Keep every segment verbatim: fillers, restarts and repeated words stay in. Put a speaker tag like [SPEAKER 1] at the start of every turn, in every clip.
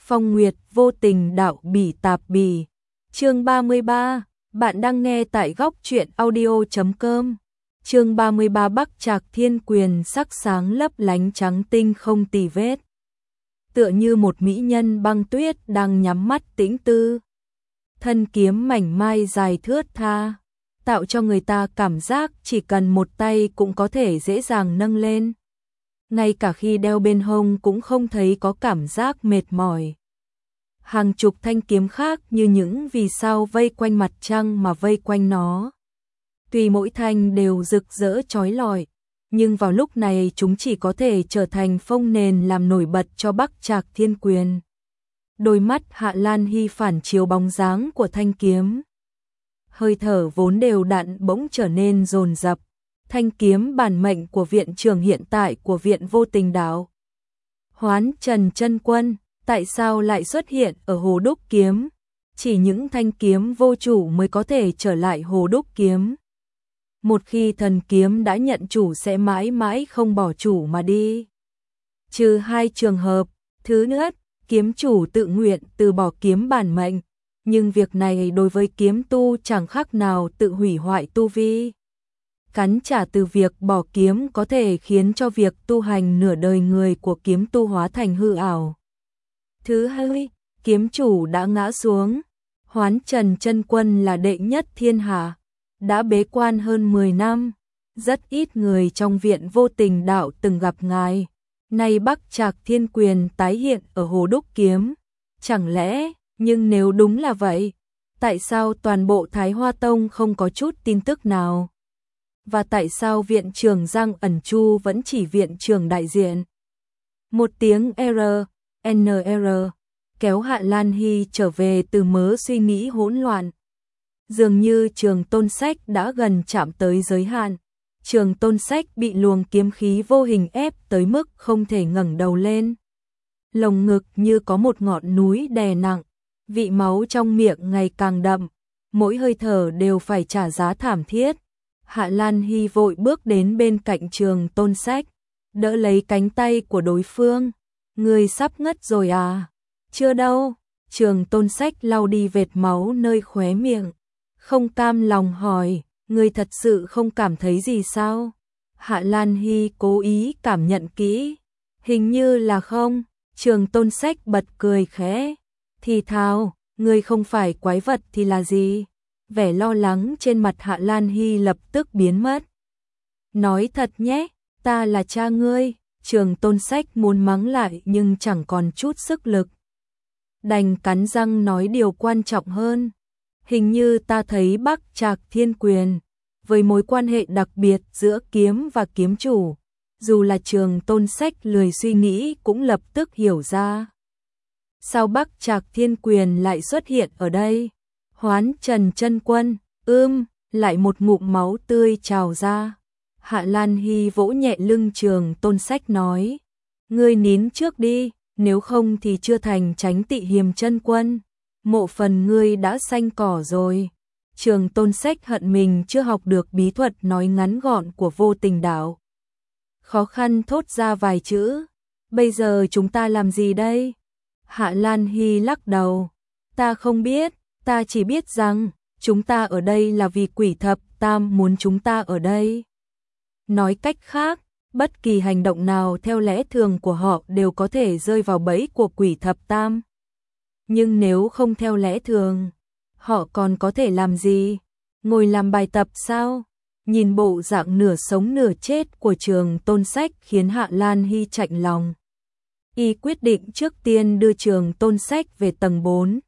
[SPEAKER 1] Phong Nguyệt vô tình đạo bỉ tạp bỉ. Chương ba mươi ba, bạn đang nghe tại góc truyện audio chấm com. Chương ba mươi ba Bắc Trạc Thiên Quyền sắc sáng lấp lánh trắng tinh không tì vết. Tựa như một mỹ nhân băng tuyết đang nhắm mắt tĩnh tư. Thân kiếm mảnh mai dài thướt tha, tạo cho người ta cảm giác chỉ cần một tay cũng có thể dễ dàng nâng lên. Ngay cả khi đeo bên hông cũng không thấy có cảm giác mệt mỏi. Hàng chục thanh kiếm khác như những vì sao vây quanh mặt trăng mà vây quanh nó. Tuy mỗi thanh đều rực rỡ chói lọi, nhưng vào lúc này chúng chỉ có thể trở thành phông nền làm nổi bật cho Bắc Trạc Thiên Quyền. Đôi mắt Hạ Lan Hy phản chiếu bóng dáng của thanh kiếm. Hơi thở vốn đều đặn bỗng trở nên dồn dập. Thanh kiếm bản mệnh của viện trưởng hiện tại của viện Vô Tình Đạo. Hoán Trần Chân Quân, tại sao lại xuất hiện ở Hồ Đúc Kiếm? Chỉ những thanh kiếm vô chủ mới có thể trở lại Hồ Đúc Kiếm. Một khi thần kiếm đã nhận chủ sẽ mãi mãi không bỏ chủ mà đi. Trừ hai trường hợp, thứ nhất, kiếm chủ tự nguyện từ bỏ kiếm bản mệnh, nhưng việc này đối với kiếm tu chẳng khác nào tự hủy hoại tu vi. Cắn trả từ việc bỏ kiếm có thể khiến cho việc tu hành nửa đời người của kiếm tu hóa thành hư ảo. Thứ hai, kiếm chủ đã ngã xuống. Hoán Trần Chân Quân là đệ nhất thiên hạ, đã bế quan hơn mười năm, rất ít người trong viện Vô Tình Đạo từng gặp ngài. Nay Bắc Trạc Thiên Quyền tái hiện ở Hồ Đúc Kiếm, chẳng lẽ, nhưng nếu đúng là vậy, tại sao toàn bộ Thái Hoa Tông không có chút tin tức nào? Và tại sao viện trưởng Giang Ẩn Chu vẫn chỉ viện trưởng đại diện? Một tiếng R, N R, kéo Hạ Lan Hy trở về từ mớ suy nghĩ hỗn loạn. Dường như Trường Tôn Sách đã gần chạm tới giới hạn. Trường Tôn Sách bị luồng kiếm khí vô hình ép tới mức không thể ngẩng đầu lên. Lồng ngực như có một ngọn núi đè nặng, vị máu trong miệng ngày càng đậm, mỗi hơi thở đều phải trả giá thảm thiết. Hạ Lan Hy vội bước đến bên cạnh Trường Tôn Sách, đỡ lấy cánh tay của đối phương. Người sắp ngất rồi à? Chưa đâu. Trường Tôn Sách lau đi vệt máu nơi khóe miệng, không cam lòng hỏi, người thật sự không cảm thấy gì sao? Hạ Lan Hy cố ý cảm nhận kỹ, hình như là không. Trường Tôn Sách bật cười khẽ, thì thào, người không phải quái vật thì là gì? Vẻ lo lắng trên mặt Hạ Lan Hy lập tức biến mất. Nói thật nhé, ta là cha ngươi. Trường Tôn Sách muốn mắng lại nhưng chẳng còn chút sức lực. Đành cắn răng nói điều quan trọng hơn. Hình như ta thấy Bắc Trạc Thiên Quyền, với mối quan hệ đặc biệt giữa kiếm và kiếm chủ, dù là Trường Tôn Sách lười suy nghĩ cũng lập tức hiểu ra. Sao Bắc Trạc Thiên Quyền lại xuất hiện ở đây? Hoán Trần Chân Quân, ưm, lại một ngụm máu tươi trào ra. Hạ Lan Hy vỗ nhẹ lưng Trường Tôn Sách nói, ngươi nín trước đi, nếu không thì chưa thành Tránh Tị Hiềm Chân Quân, mộ phần ngươi đã xanh cỏ rồi. Trường Tôn Sách hận mình chưa học được bí thuật nói ngắn gọn của Vô Tình Đạo. Khó khăn thốt ra vài chữ, bây giờ chúng ta làm gì đây? Hạ Lan Hy lắc đầu, ta không biết, ta chỉ biết rằng, chúng ta ở đây là vì Quỷ Thập Tam muốn chúng ta ở đây. Nói cách khác, bất kỳ hành động nào theo lẽ thường của họ đều có thể rơi vào bẫy của Quỷ Thập Tam. Nhưng nếu không theo lẽ thường, họ còn có thể làm gì? Ngồi làm bài tập sao? Nhìn bộ dạng nửa sống nửa chết của Trường Tôn Sách khiến Hạ Lan Hy chạnh lòng. Y quyết định trước tiên đưa Trường Tôn Sách về tầng bốn.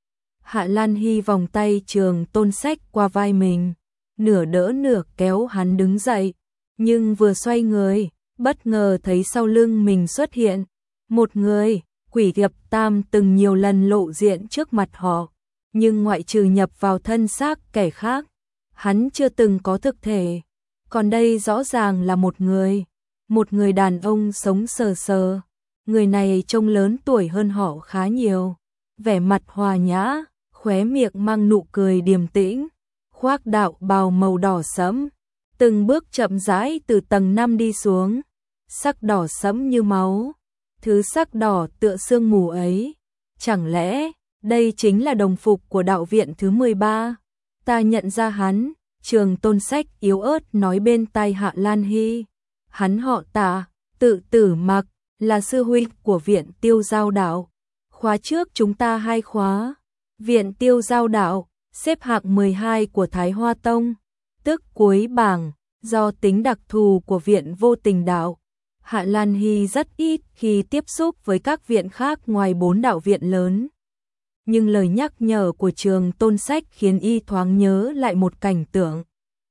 [SPEAKER 1] Hạ Lan Hy vòng tay Trường Tôn Sách qua vai mình, nửa đỡ nửa kéo hắn đứng dậy, nhưng vừa xoay người, bất ngờ thấy sau lưng mình xuất hiện một người. Quỷ Thập Tam từng nhiều lần lộ diện trước mặt họ, nhưng ngoại trừ nhập vào thân xác kẻ khác, hắn chưa từng có thực thể. Còn đây rõ ràng là một người, một người đàn ông sống sờ sờ. Người này trông lớn tuổi hơn họ khá nhiều, vẻ mặt hòa nhã, khóe miệng mang nụ cười điềm tĩnh, khoác đạo bào màu đỏ sẫm, từng bước chậm rãi từ tầng năm đi xuống, sắc đỏ sẫm như máu. Thứ sắc đỏ tựa sương mù ấy, Chẳng lẽ đây chính là đồng phục của đạo viện thứ mười ba? Ta nhận ra hắn, Trường Tôn Sách yếu ớt nói bên tai Hạ Lan Hy. Hắn họ Tạ, tự Tử Mặc, là sư huynh của viện Tiêu Giao Đạo. Khóa trước chúng ta hai khóa. Viện Tiêu Giao Đạo, xếp hạng mười hai của Thái Hoa Tông, tức cuối bảng, do tính đặc thù của viện Vô Tình Đạo. Hạ Lan Hy rất ít khi tiếp xúc với các viện khác ngoài bốn đạo viện lớn. Nhưng lời nhắc nhở của Trường Tôn Sách khiến y thoáng nhớ lại một cảnh tượng.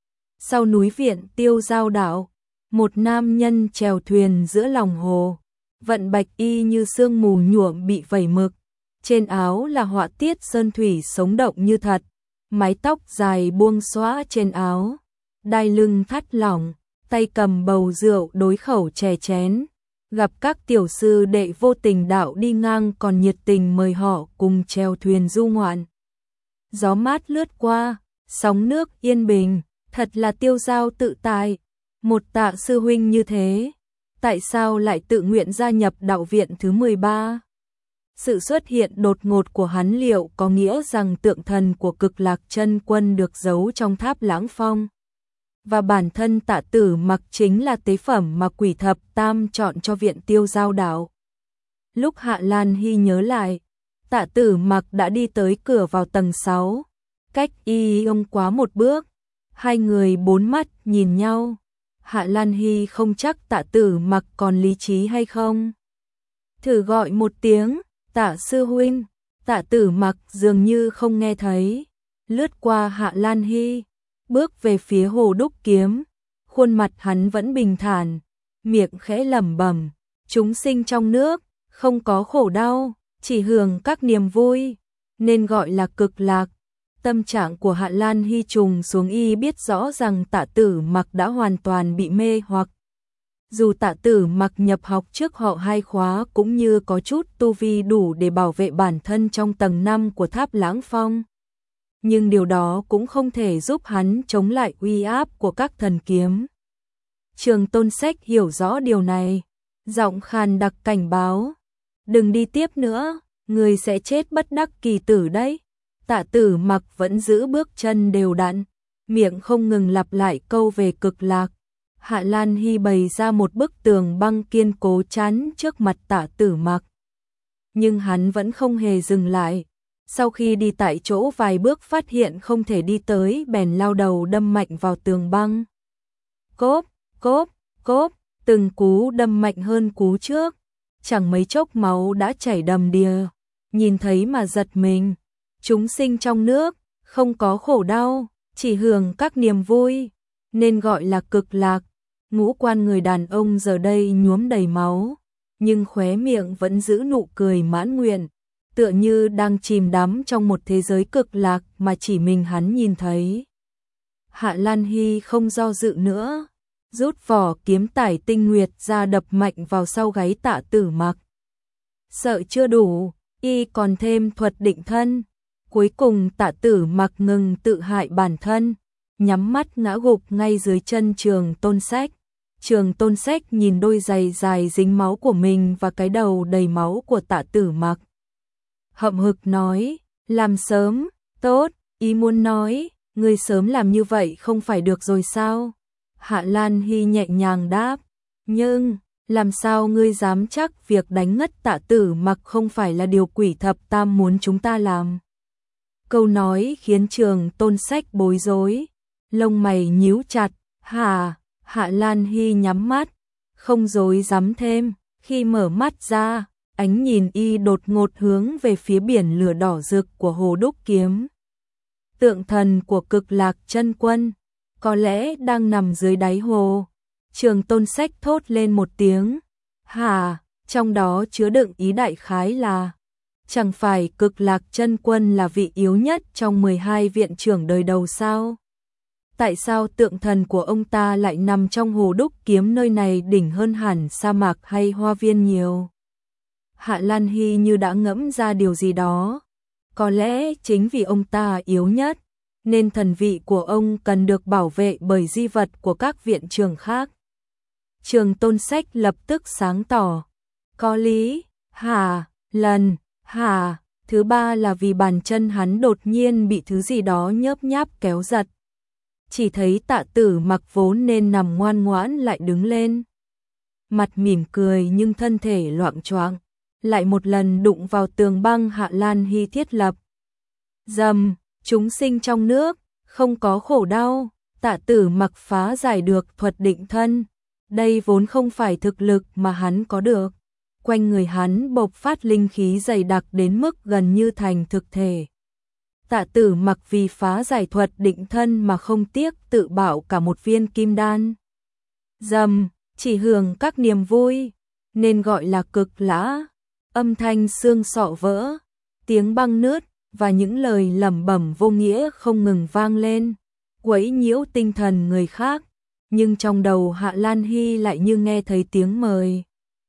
[SPEAKER 1] Sau núi viện Tiêu Giao Đạo, một nam nhân chèo thuyền giữa lòng hồ, vận bạch y như sương mù nhuộm bị vẩy mực, trên áo là họa tiết sơn thủy sống động như thật, mái tóc dài buông xõa trên áo, đai lưng thắt lỏng, tay cầm bầu rượu đối khẩu chè chén. Gặp các tiểu sư đệ Vô Tình Đạo đi ngang còn nhiệt tình mời họ cùng chèo thuyền du ngoạn. Gió mát lướt qua, sóng nước yên bình, thật là tiêu dao tự tại. Một Tạ sư huynh như thế, tại sao lại tự nguyện gia nhập đạo viện thứ mười ba? Sự xuất hiện đột ngột của hắn liệu có nghĩa rằng tượng thần của Cực Lạc Chân Quân được giấu trong tháp Lãng Phong? Và bản thân Tạ Tử Mặc chính là tế phẩm mà Quỷ Thập Tam chọn cho viện Tiêu Giao Đạo. Lúc Hạ Lan Hy nhớ lại, Tạ Tử Mặc đã đi tới cửa vào tầng sáu, cách y ông quá một bước. Hai người bốn mắt nhìn nhau. Hạ Lan Hy không chắc Tạ Tử Mặc còn lý trí hay không. Thử gọi một tiếng, Tạ sư huynh. Tạ Tử Mặc dường như không nghe thấy, lướt qua Hạ Lan Hy, bước về phía Hồ Đúc Kiếm. Khuôn mặt hắn vẫn bình thản, miệng khẽ lẩm bẩm, chúng sinh trong nước, không có khổ đau, chỉ hưởng các niềm vui, nên gọi là cực lạc. Tâm trạng của Hạ Lan Hy trùng xuống, y biết rõ rằng Tạ Tử Mặc đã hoàn toàn bị mê hoặc. Dù Tạ Tử Mặc nhập học trước họ hai khóa cũng như có chút tu vi đủ để bảo vệ bản thân trong tầng năm của tháp Lãng Phong, nhưng điều đó cũng không thể giúp hắn chống lại uy áp của các thần kiếm. Trường Tôn Sách hiểu rõ điều này, giọng khàn đặc cảnh báo, đừng đi tiếp nữa, người sẽ chết bất đắc kỳ tử đấy. Tạ Tử Mặc vẫn giữ bước chân đều đặn, miệng không ngừng lặp lại câu về cực lạc. Hạ Lan Hy bày ra một bức tường băng kiên cố chắn trước mặt Tạ Tử Mặc, nhưng hắn vẫn không hề dừng lại. Sau khi đi tại chỗ vài bước phát hiện không thể đi tới, bèn lao đầu đâm mạnh vào tường băng. Cốp, cốp, cốp, từng cú đâm mạnh hơn cú trước, chẳng mấy chốc máu đã chảy đầm đìa. Nhìn thấy mà giật mình, chúng sinh trong nước, không có khổ đau, chỉ hưởng các niềm vui, nên gọi là cực lạc. Ngũ quan người đàn ông giờ đây nhuốm đầy máu, nhưng khóe miệng vẫn giữ nụ cười mãn nguyện, tựa như đang chìm đắm trong một thế giới cực lạc mà chỉ mình hắn nhìn thấy. Hạ Lan Hy không do dự nữa, rút vỏ kiếm tải tinh nguyệt ra đập mạnh vào sau gáy Tạ Tử Mặc. Sợ chưa đủ, y còn thêm thuật định thân. Cuối cùng Tạ Tử Mặc ngừng tự hại bản thân, nhắm mắt ngã gục ngay dưới chân Trường Tôn Sách. Trường Tôn Sách nhìn đôi giày dài dính máu của mình và cái đầu đầy máu của Tạ Tử Mặc, hậm hực nói, làm sớm, tốt, ý muốn nói, ngươi sớm làm như vậy không phải được rồi sao? Hạ Lan Hy nhẹ nhàng đáp, nhưng, làm sao ngươi dám chắc việc đánh ngất Tạ Tử Mặc không phải là điều Quỷ Thập Tam muốn chúng ta làm? Câu nói khiến Trường Tôn Sách bối rối, lông mày nhíu chặt. Hà, Hạ Lan Hy nhắm mắt, không dối dám thêm. Khi mở mắt ra, ánh nhìn y đột ngột hướng về phía biển lửa đỏ rực của Hồ Đúc Kiếm. Tượng thần của Cực Lạc Chân Quân có lẽ đang nằm dưới đáy hồ. Trường Tôn Sách thốt lên một tiếng, hà, trong đó chứa đựng ý đại khái là, chẳng phải Cực Lạc Chân Quân là vị yếu nhất trong mười hai viện trưởng đời đầu sao? Tại sao tượng thần của ông ta lại nằm trong Hồ Đúc Kiếm, nơi này đỉnh hơn hẳn sa mạc hay hoa viên nhiều? Hạ Lan Hy như đã ngẫm ra điều gì đó. Có lẽ chính vì ông ta yếu nhất, nên thần vị của ông cần được bảo vệ bởi di vật của các viện trưởng khác. Trường Tôn Sách lập tức sáng tỏ. Có lý, hà, lần. Hà, thứ ba là vì bàn chân hắn đột nhiên bị thứ gì đó nhớp nháp kéo giật. Chỉ thấy Tạ Tử Mặc vốn nên nằm ngoan ngoãn lại đứng lên. Mặt mỉm cười nhưng thân thể loạng choạng, lại một lần đụng vào tường băng Hạ Lan Hy thiết lập. Dầm, chúng sinh trong nước, không có khổ đau. Tạ Tử Mặc phá giải được thuật định thân. Đây vốn không phải thực lực mà hắn có được. Quanh người hắn bộc phát linh khí dày đặc đến mức gần như thành thực thể. Tạ Tử Mặc vì phá giải thuật định thân mà không tiếc tự bạo cả một viên kim đan. Dầm, chỉ hưởng các niềm vui, nên gọi là cực lã. Âm thanh xương sọ vỡ, tiếng băng nứt và những lời lẩm bẩm vô nghĩa không ngừng vang lên, quấy nhiễu tinh thần người khác. Nhưng trong đầu Hạ Lan Hy lại như nghe thấy tiếng mời.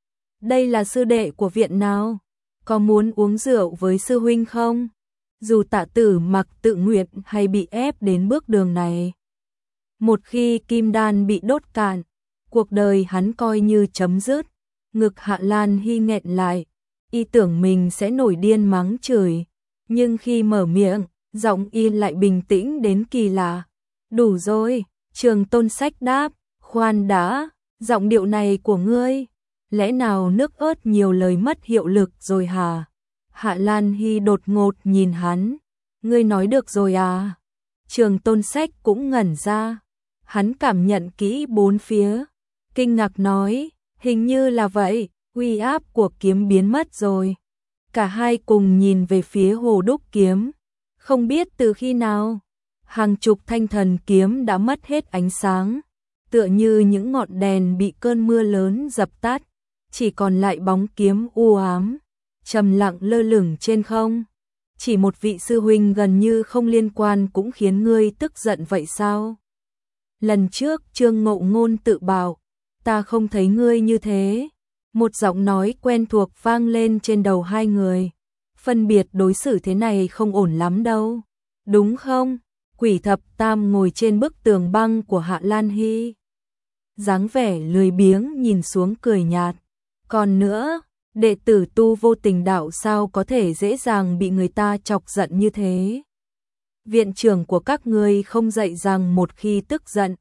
[SPEAKER 1] Đây là sư đệ của viện nào? Có muốn uống rượu với sư huynh không? Dù Tạ Tử Mặc tự nguyện hay bị ép đến bước đường này. Một khi kim đan bị đốt cạn, cuộc đời hắn coi như chấm dứt. Ngực Hạ Lan Hy nghẹn lại, y tưởng mình sẽ nổi điên mắng chửi. Nhưng khi mở miệng, giọng y lại bình tĩnh đến kỳ lạ. Đủ rồi, Trường Tôn Sách đáp, khoan đã, giọng điệu này của ngươi, lẽ nào nước ớt nhiều lời mất hiệu lực rồi hả? Hạ Lan Hy đột ngột nhìn hắn, ngươi nói được rồi à? Trường Tôn Sách cũng ngẩn ra, hắn cảm nhận kỹ bốn phía, kinh ngạc nói, hình như là vậy, uy áp của kiếm biến mất rồi. Cả hai cùng nhìn về phía hồ đúc kiếm, không biết từ khi nào, hàng chục thanh thần kiếm đã mất hết ánh sáng, tựa như những ngọn đèn bị cơn mưa lớn dập tắt, chỉ còn lại bóng kiếm u ám, trầm lặng lơ lửng trên không. Chỉ một vị sư huynh gần như không liên quan cũng khiến ngươi tức giận vậy sao? Lần trước Trương Ngộ Ngôn tự bảo, ta không thấy ngươi như thế. Một giọng nói quen thuộc vang lên trên đầu hai người. Phân biệt đối xử thế này không ổn lắm đâu. Đúng không? Quỷ Thập Tam ngồi trên bức tường băng của Hạ Lan Hy. Dáng vẻ lười biếng nhìn xuống cười nhạt. Còn nữa, đệ tử tu vô tình đạo sao có thể dễ dàng bị người ta chọc giận như thế? Viện trưởng của các ngươi không dạy rằng một khi tức giận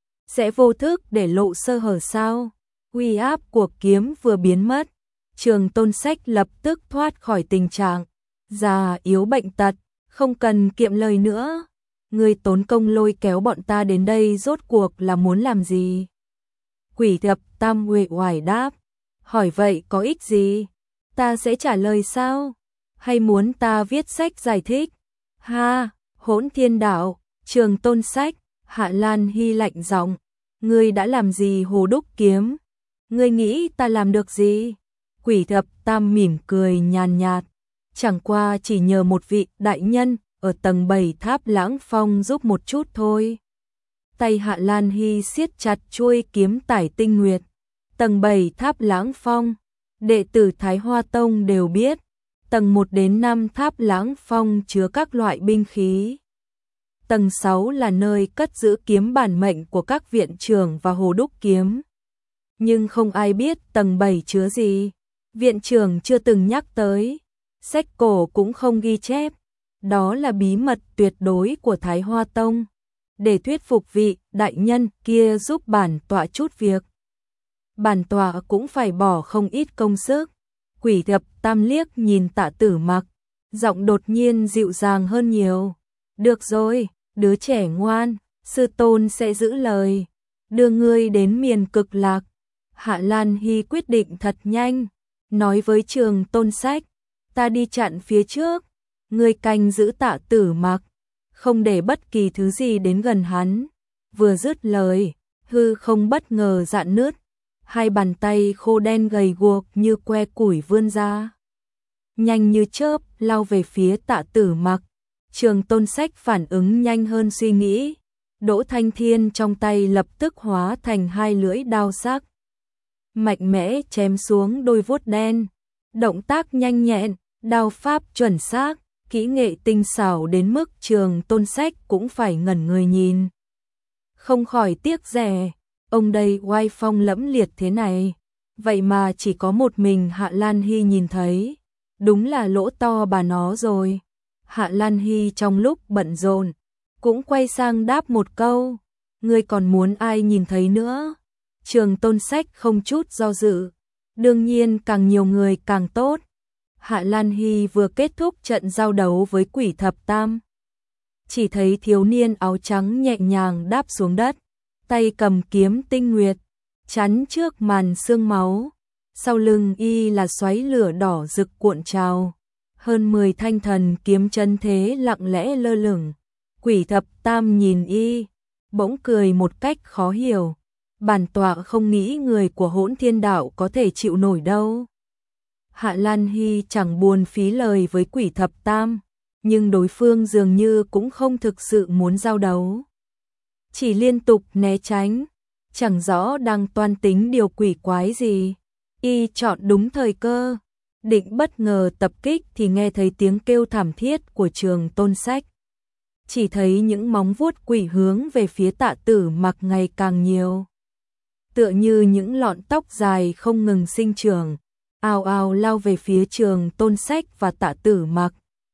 [SPEAKER 1] sẽ vô thức để lộ sơ hở sao? Uy áp của kiếm vừa biến mất, Trường Tôn Sách lập tức thoát khỏi tình trạng già yếu bệnh tật, không cần kiệm lời nữa. Ngươi tốn công lôi kéo bọn ta đến đây rốt cuộc là muốn làm gì? Quỷ Thập Tam uể oải đáp, hỏi vậy có ích gì? Ta sẽ trả lời sao? Hay muốn ta viết sách giải thích? Ha, Hỗn Thiên Đạo, Trường Tôn Sách, Hạ Lan Hy lạnh giọng, ngươi đã làm gì hồ đúc kiếm? Ngươi nghĩ ta làm được gì? Quỷ Thập Tam mỉm cười nhàn nhạt, chẳng qua chỉ nhờ một vị đại nhân ở tầng bảy tháp Lãng Phong giúp một chút thôi. Tay Hạ Lan Hy siết chặt chuôi kiếm tải tinh nguyệt. Tầng bảy tháp Lãng Phong, đệ tử Thái Hoa Tông đều biết, tầng một đến năm tháp Lãng Phong chứa các loại binh khí. Tầng sáu là nơi cất giữ kiếm bản mệnh của các viện trưởng và hồ đúc kiếm. Nhưng không ai biết tầng bảy chứa gì, viện trưởng chưa từng nhắc tới, sách cổ cũng không ghi chép, đó là bí mật tuyệt đối của Thái Hoa Tông, để thuyết phục vị đại nhân kia giúp bản tọa chút việc. Bản tọa cũng phải bỏ không ít công sức. Quỷ Thập Tam liếc nhìn Tạ Tử Mặc, giọng đột nhiên dịu dàng hơn nhiều. Được rồi, đứa trẻ ngoan, sư tôn sẽ giữ lời, đưa ngươi đến miền Cực Lạc. Hạ Lan Hy quyết định thật nhanh, nói với Trường Tôn Sách, ta đi chặn phía trước, ngươi canh giữ Tạ Tử Mặc, không để bất kỳ thứ gì đến gần hắn. Vừa dứt lời, hư không bất ngờ rạn nứt, hai bàn tay khô đen gầy guộc như que củi vươn ra, nhanh như chớp lao về phía Tạ Tử Mặc. Trường Tôn Sách phản ứng nhanh hơn suy nghĩ, Đỗ Thanh Thiên trong tay lập tức hóa thành hai lưỡi đao sắc, mạnh mẽ chém xuống đôi vuốt đen. Động tác nhanh nhẹn, đao pháp chuẩn xác, kỹ nghệ tinh xảo đến mức Trường Tôn Sách cũng phải ngẩn người nhìn. Không khỏi tiếc rẻ, ông đây oai phong lẫm liệt thế này, vậy mà chỉ có một mình Hạ Lan Hy nhìn thấy. đúng là lỗ to bà nó rồi. Hạ Lan Hy trong lúc bận rộn cũng quay sang đáp một câu, ngươi còn muốn ai nhìn thấy nữa? Trường Tôn Sách không chút do dự, đương nhiên càng nhiều người càng tốt. Hạ Lan Hy vừa kết thúc trận giao đấu với Quỷ Thập Tam, chỉ thấy thiếu niên áo trắng nhẹ nhàng đáp xuống đất, tay cầm kiếm tinh nguyệt, chắn trước màn sương máu. Sau lưng y là xoáy lửa đỏ rực cuộn trào, hơn mười thanh thần kiếm chân thế lặng lẽ lơ lửng. Quỷ Thập Tam nhìn y, bỗng cười một cách khó hiểu, bản tọa không nghĩ người của Hỗn Thiên Đạo có thể chịu nổi đâu. Hạ Lan Hy chẳng buồn phí lời với Quỷ Thập Tam, nhưng đối phương dường như cũng không thực sự muốn giao đấu, chỉ liên tục né tránh, chẳng rõ đang toan tính điều quỷ quái gì. Y chọn đúng thời cơ, định bất ngờ tập kích thì nghe thấy tiếng kêu thảm thiết của Trường Tôn Sách. Chỉ thấy những móng vuốt quỷ hướng về phía Tạ Tử Mặc ngày càng nhiều, tựa như những lọn tóc dài không ngừng sinh trưởng, ào ào lao về phía Trường Tôn Sách và Tạ Tử Mặc.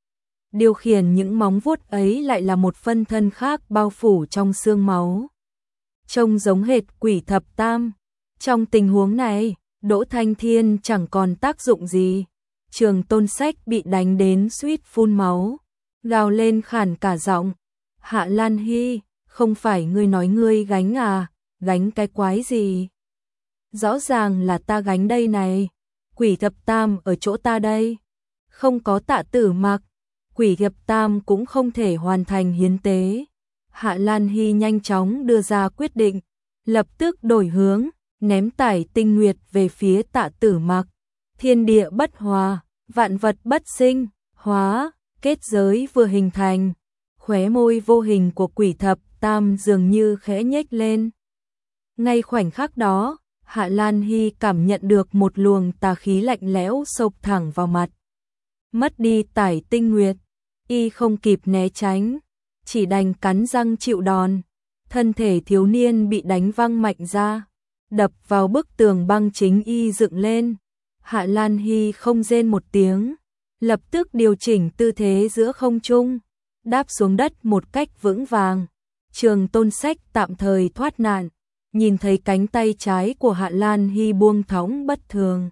[SPEAKER 1] Điều khiển những móng vuốt ấy lại là một phân thân khác bao phủ trong xương máu, trông giống hệt Quỷ Thập Tam. Trong tình huống này, Đỗ Thanh Thiên chẳng còn tác dụng gì. Trường Tôn Sách bị đánh đến suýt phun máu, gào lên khản cả giọng. Hạ Lan Hy, không phải ngươi nói ngươi gánh à, gánh cái quái gì? Rõ ràng là ta gánh đây này, Quỷ Thập Tam ở chỗ ta đây. Không có Tạ Tử Mặc, Quỷ Thập Tam cũng không thể hoàn thành hiến tế. Hạ Lan Hy nhanh chóng đưa ra quyết định, lập tức đổi hướng, ném tải tinh nguyệt về phía Tạ Tử Mặc. Thiên địa bất hòa, vạn vật bất sinh, hóa, kết giới vừa hình thành. Khóe môi vô hình của Quỷ Thập Tam dường như khẽ nhếch lên. Ngay khoảnh khắc đó, Hạ Lan Hy cảm nhận được một luồng tà khí lạnh lẽo xộc thẳng vào mặt. Mất đi tải tinh nguyệt, y không kịp né tránh, chỉ đành cắn răng chịu đòn. Thân thể thiếu niên bị đánh văng mạnh ra, đập vào bức tường băng chính y dựng lên. Hạ Lan Hy không rên một tiếng, lập tức điều chỉnh tư thế giữa không trung, đáp xuống đất một cách vững vàng. Trường Tôn Sách tạm thời thoát nạn, nhìn thấy cánh tay trái của Hạ Lan Hy buông thõng bất thường,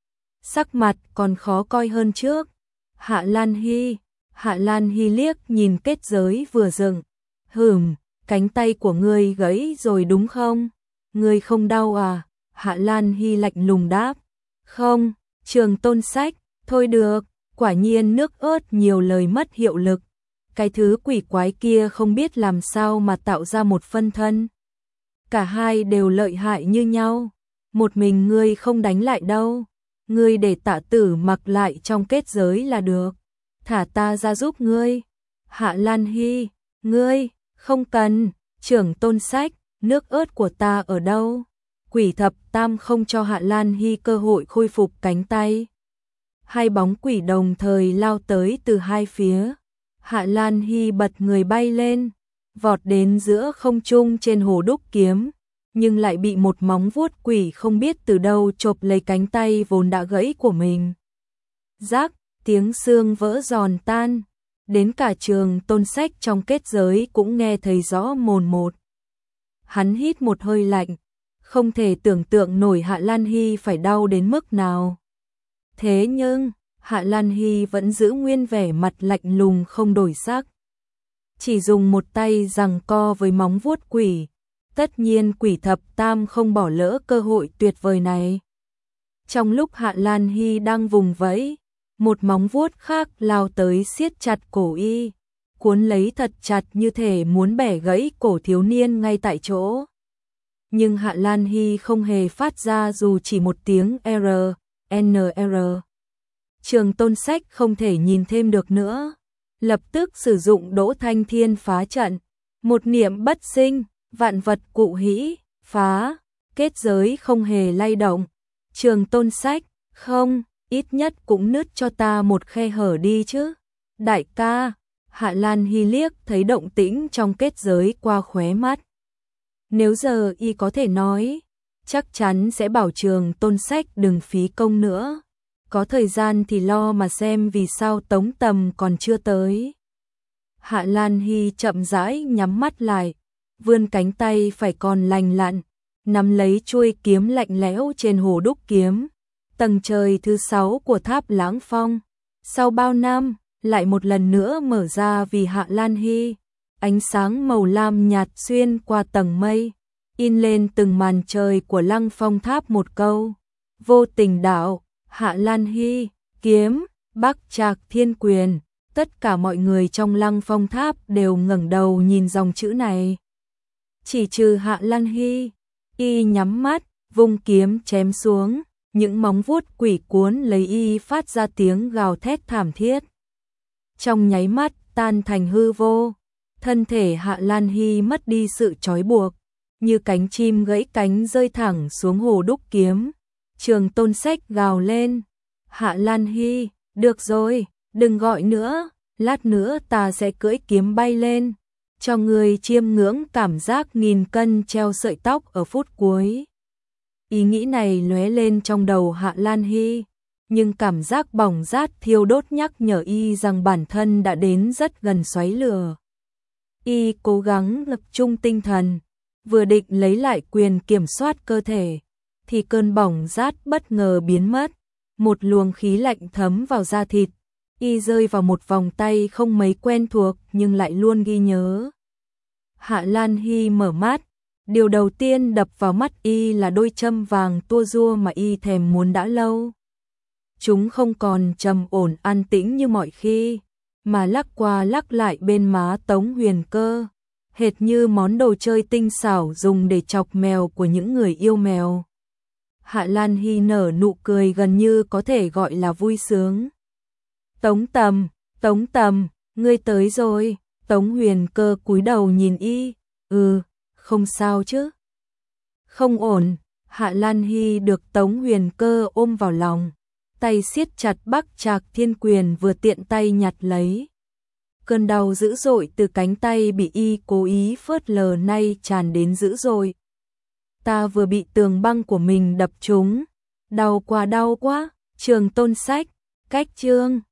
[SPEAKER 1] sắc mặt còn khó coi hơn trước. Hạ Lan Hy, Hạ Lan Hy liếc nhìn kết giới vừa dựng. Hừm, cánh tay của ngươi gãy rồi đúng không? Ngươi không đau à? Hạ Lan Hy lạnh lùng đáp. Không. Trường Tôn Sách, thôi được, quả nhiên nước ớt nhiều lời mất hiệu lực. Cái thứ quỷ quái kia không biết làm sao mà tạo ra một phân thân. Cả hai đều lợi hại như nhau, một mình ngươi không đánh lại đâu. Ngươi để Tạ Tử Mặc lại trong kết giới là được, thả ta ra giúp ngươi. Hạ Lan Hy, ngươi, không cần. Trường Tôn Sách, nước ớt của ta ở đâu? Quỷ Thập Tam không cho Hạ Lan Hy cơ hội khôi phục cánh tay. Hai bóng quỷ đồng thời lao tới từ hai phía. Hạ Lan Hy bật người bay lên, vọt đến giữa không trung trên hồ đúc kiếm, nhưng lại bị một móng vuốt quỷ không biết từ đâu chộp lấy cánh tay vốn đã gãy của mình. Rác, tiếng xương vỡ giòn tan, đến cả Trường Tôn Sách trong kết giới cũng nghe thấy rõ mồn một. Hắn hít một hơi lạnh, không thể tưởng tượng nổi Hạ Lan Hy phải đau đến mức nào. Thế nhưng, Hạ Lan Hy vẫn giữ nguyên vẻ mặt lạnh lùng không đổi sắc, chỉ dùng một tay giằng co với móng vuốt quỷ. Tất nhiên Quỷ Thập Tam không bỏ lỡ cơ hội tuyệt vời này. Trong lúc Hạ Lan Hy đang vùng vẫy, một móng vuốt khác lao tới siết chặt cổ y, cuốn lấy thật chặt như thể muốn bẻ gãy cổ thiếu niên ngay tại chỗ. Nhưng Hạ Lan Hy không hề phát ra dù chỉ một tiếng R, N R. Trường Tôn Sách không thể nhìn thêm được nữa, lập tức sử dụng Đỗ Thanh Thiên phá trận, một niệm bất sinh, vạn vật cụ hĩ, phá, kết giới không hề lay động. Trường Tôn Sách, không, ít nhất cũng nứt cho ta một khe hở đi chứ. Đại ca, Hạ Lan Hy liếc thấy động tĩnh trong kết giới qua khóe mắt. Nếu giờ y có thể nói, chắc chắn sẽ bảo Trường Tôn Sách đừng phí công nữa. có thời gian thì lo mà xem vì sao Tống Tầm còn chưa tới. Hạ Lan Hy chậm rãi nhắm mắt lại, vươn cánh tay phải còn lành lặn, nắm lấy chuôi kiếm lạnh lẽo trên hồ đúc kiếm. Tầng trời thứ sáu của tháp Lãng Phong, sau bao năm, lại một lần nữa mở ra vì Hạ Lan Hy. Ánh sáng màu lam nhạt xuyên qua tầng mây, in lên từng màn trời của Lăng Phong tháp một câu: vô tình đạo, Hạ Lan Hy, kiếm, Bắc Trạc Thiên Quyền. Tất cả mọi người trong Lăng Phong tháp đều ngẩng đầu nhìn dòng chữ này. Chỉ trừ Hạ Lan Hy, y nhắm mắt, vung kiếm chém xuống, những móng vuốt quỷ cuốn lấy y phát ra tiếng gào thét thảm thiết. Trong nháy mắt tan thành hư vô, thân thể Hạ Lan Hy mất đi sự trói buộc, như cánh chim gãy cánh rơi thẳng xuống hồ đúc kiếm. Trường Tôn Sách gào lên: Hạ Lan Hy, được rồi, đừng gọi nữa, lát nữa ta sẽ cưỡi kiếm bay lên, cho người chiêm ngưỡng cảm giác nghìn cân treo sợi tóc ở phút cuối. Ý nghĩ này lóe lên trong đầu Hạ Lan Hy, nhưng cảm giác bỏng rát thiêu đốt nhắc nhở y rằng bản thân đã đến rất gần xoáy lửa. Y cố gắng tập trung tinh thần, vừa định lấy lại quyền kiểm soát cơ thể, thì cơn bỏng rát bất ngờ biến mất, một luồng khí lạnh thấm vào da thịt, y rơi vào một vòng tay không mấy quen thuộc nhưng lại luôn ghi nhớ. Hạ Lan Hy mở mắt, điều đầu tiên đập vào mắt y là đôi châm vàng tua rua mà y thèm muốn đã lâu. Chúng không còn trầm ổn an tĩnh như mọi khi, mà lắc qua lắc lại bên má Tống Huyền Cơ, hệt như món đồ chơi tinh xảo dùng để chọc mèo của những người yêu mèo. Hạ Lan Hy nở nụ cười gần như có thể gọi là vui sướng. Tống Tầm, Tống Tầm, ngươi tới rồi. Tống Huyền Cơ cúi đầu nhìn y, ừ, không sao chứ? Không ổn. Hạ Lan Hy được Tống Huyền Cơ ôm vào lòng, tay siết chặt Bắc Trạc Thiên Quyền vừa tiện tay nhặt lấy. Cơn đau dữ dội từ cánh tay bị y cố ý phớt lờ nay tràn đến dữ dội. Ta vừa bị tường băng của mình đập trúng, đau quá đau quá. Trường Tôn Sách, cách chương